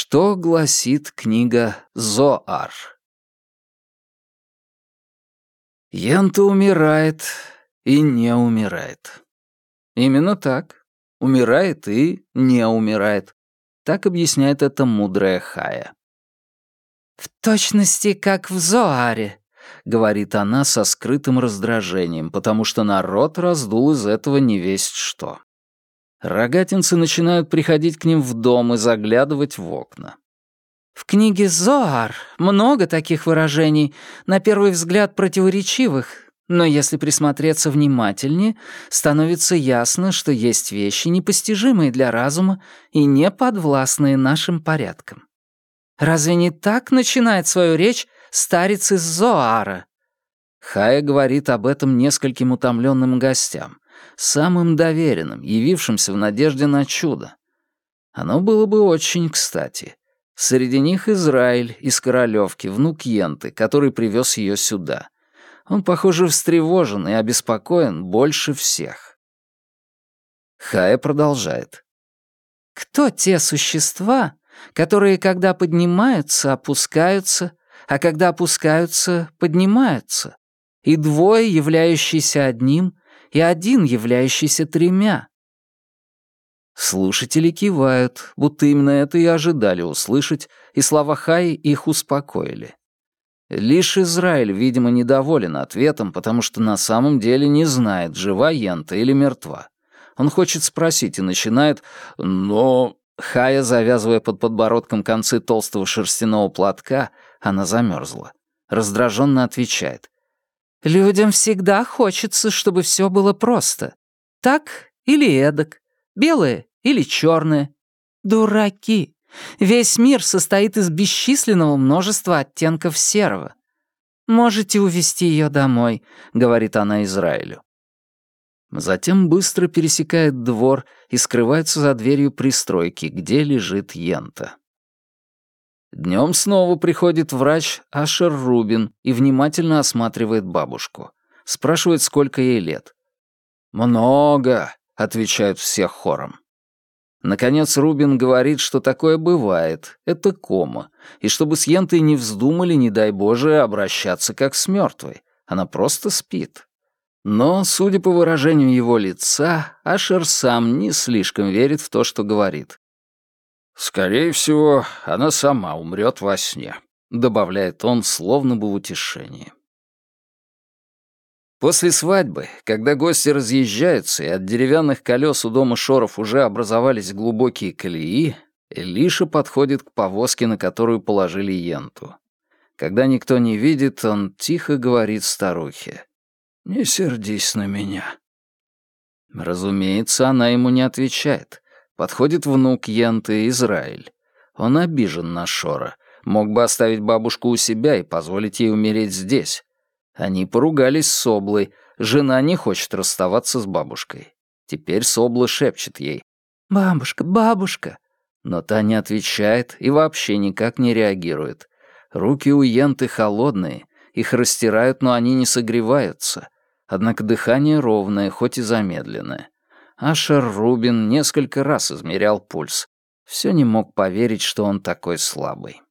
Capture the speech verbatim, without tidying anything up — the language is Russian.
Что гласит книга Зоар? Йента умирает и не умирает. Именно так. Умирает и не умирает. Так объясняет это мудрая Хая. «В точности, как в Зоаре», — говорит она со скрытым раздражением, потому что народ раздул из этого невесть что. Рогатинцы начинают приходить к ним в дом и заглядывать в окна. «В книге Зоар много таких выражений, на первый взгляд противоречивых, но если присмотреться внимательнее, становится ясно, что есть вещи, непостижимые для разума и не подвластные нашим порядкам. Разве не так начинает свою речь старец из Зоара?» Хая говорит об этом нескольким утомленным гостям, самым доверенным, явившимся в надежде на чудо. Оно было бы очень кстати. Среди них Израиль из Королевки, внук Йенты, который привез ее сюда. Он, похоже, встревожен и обеспокоен больше всех. Хая продолжает. «Кто те существа, которые, когда поднимаются, опускаются, а когда опускаются, поднимаются, и двое, являющиеся одним, и один, являющийся тремя?» Слушатели кивают, будто именно это и ожидали услышать, и слова Хаи их успокоили. Лишь Израиль, видимо, недоволен ответом, потому что на самом деле не знает, жива Йента или мертва. Он хочет спросить и начинает «но...» Хая, завязывая под подбородком концы толстого шерстяного платка, она замерзла. Раздраженно отвечает. «Людям всегда хочется, чтобы все было просто. Так или эдак. Белое или черное. Дураки. Весь мир состоит из бесчисленного множества оттенков серого. Можете увезти ее домой», — говорит она Израилю. Затем быстро пересекает двор и скрывается за дверью пристройки, где лежит Йента. Днем снова приходит врач Ашер Рубин и внимательно осматривает бабушку. Спрашивает, сколько ей лет. «Много», — отвечают все хором. Наконец Рубин говорит, что такое бывает, это кома, и чтобы с Йентой не вздумали, не дай Боже, обращаться как с мертвой. Она просто спит. Но, судя по выражению его лица, Ашер сам не слишком верит в то, что говорит. «Скорее всего, она сама умрет во сне», — добавляет он, словно бы в утешении. После свадьбы, когда гости разъезжаются, и от деревянных колес у дома Шоров уже образовались глубокие колеи, Элиша подходит к повозке, на которую положили Йенту. Когда никто не видит, он тихо говорит старухе. «Не сердись на меня». Разумеется, она ему не отвечает. Подходит внук Йенты, Израиль. Он обижен на Шора. Мог бы оставить бабушку у себя и позволить ей умереть здесь. Они поругались с Соблой. Жена не хочет расставаться с бабушкой. Теперь Собла шепчет ей. «Бабушка, бабушка!» Но та не отвечает и вообще никак не реагирует. Руки у Йенты холодные, их растирают, но они не согреваются. Однако дыхание ровное, хоть и замедленное. Ашер Рубин несколько раз измерял пульс. Все не мог поверить, что он такой слабый.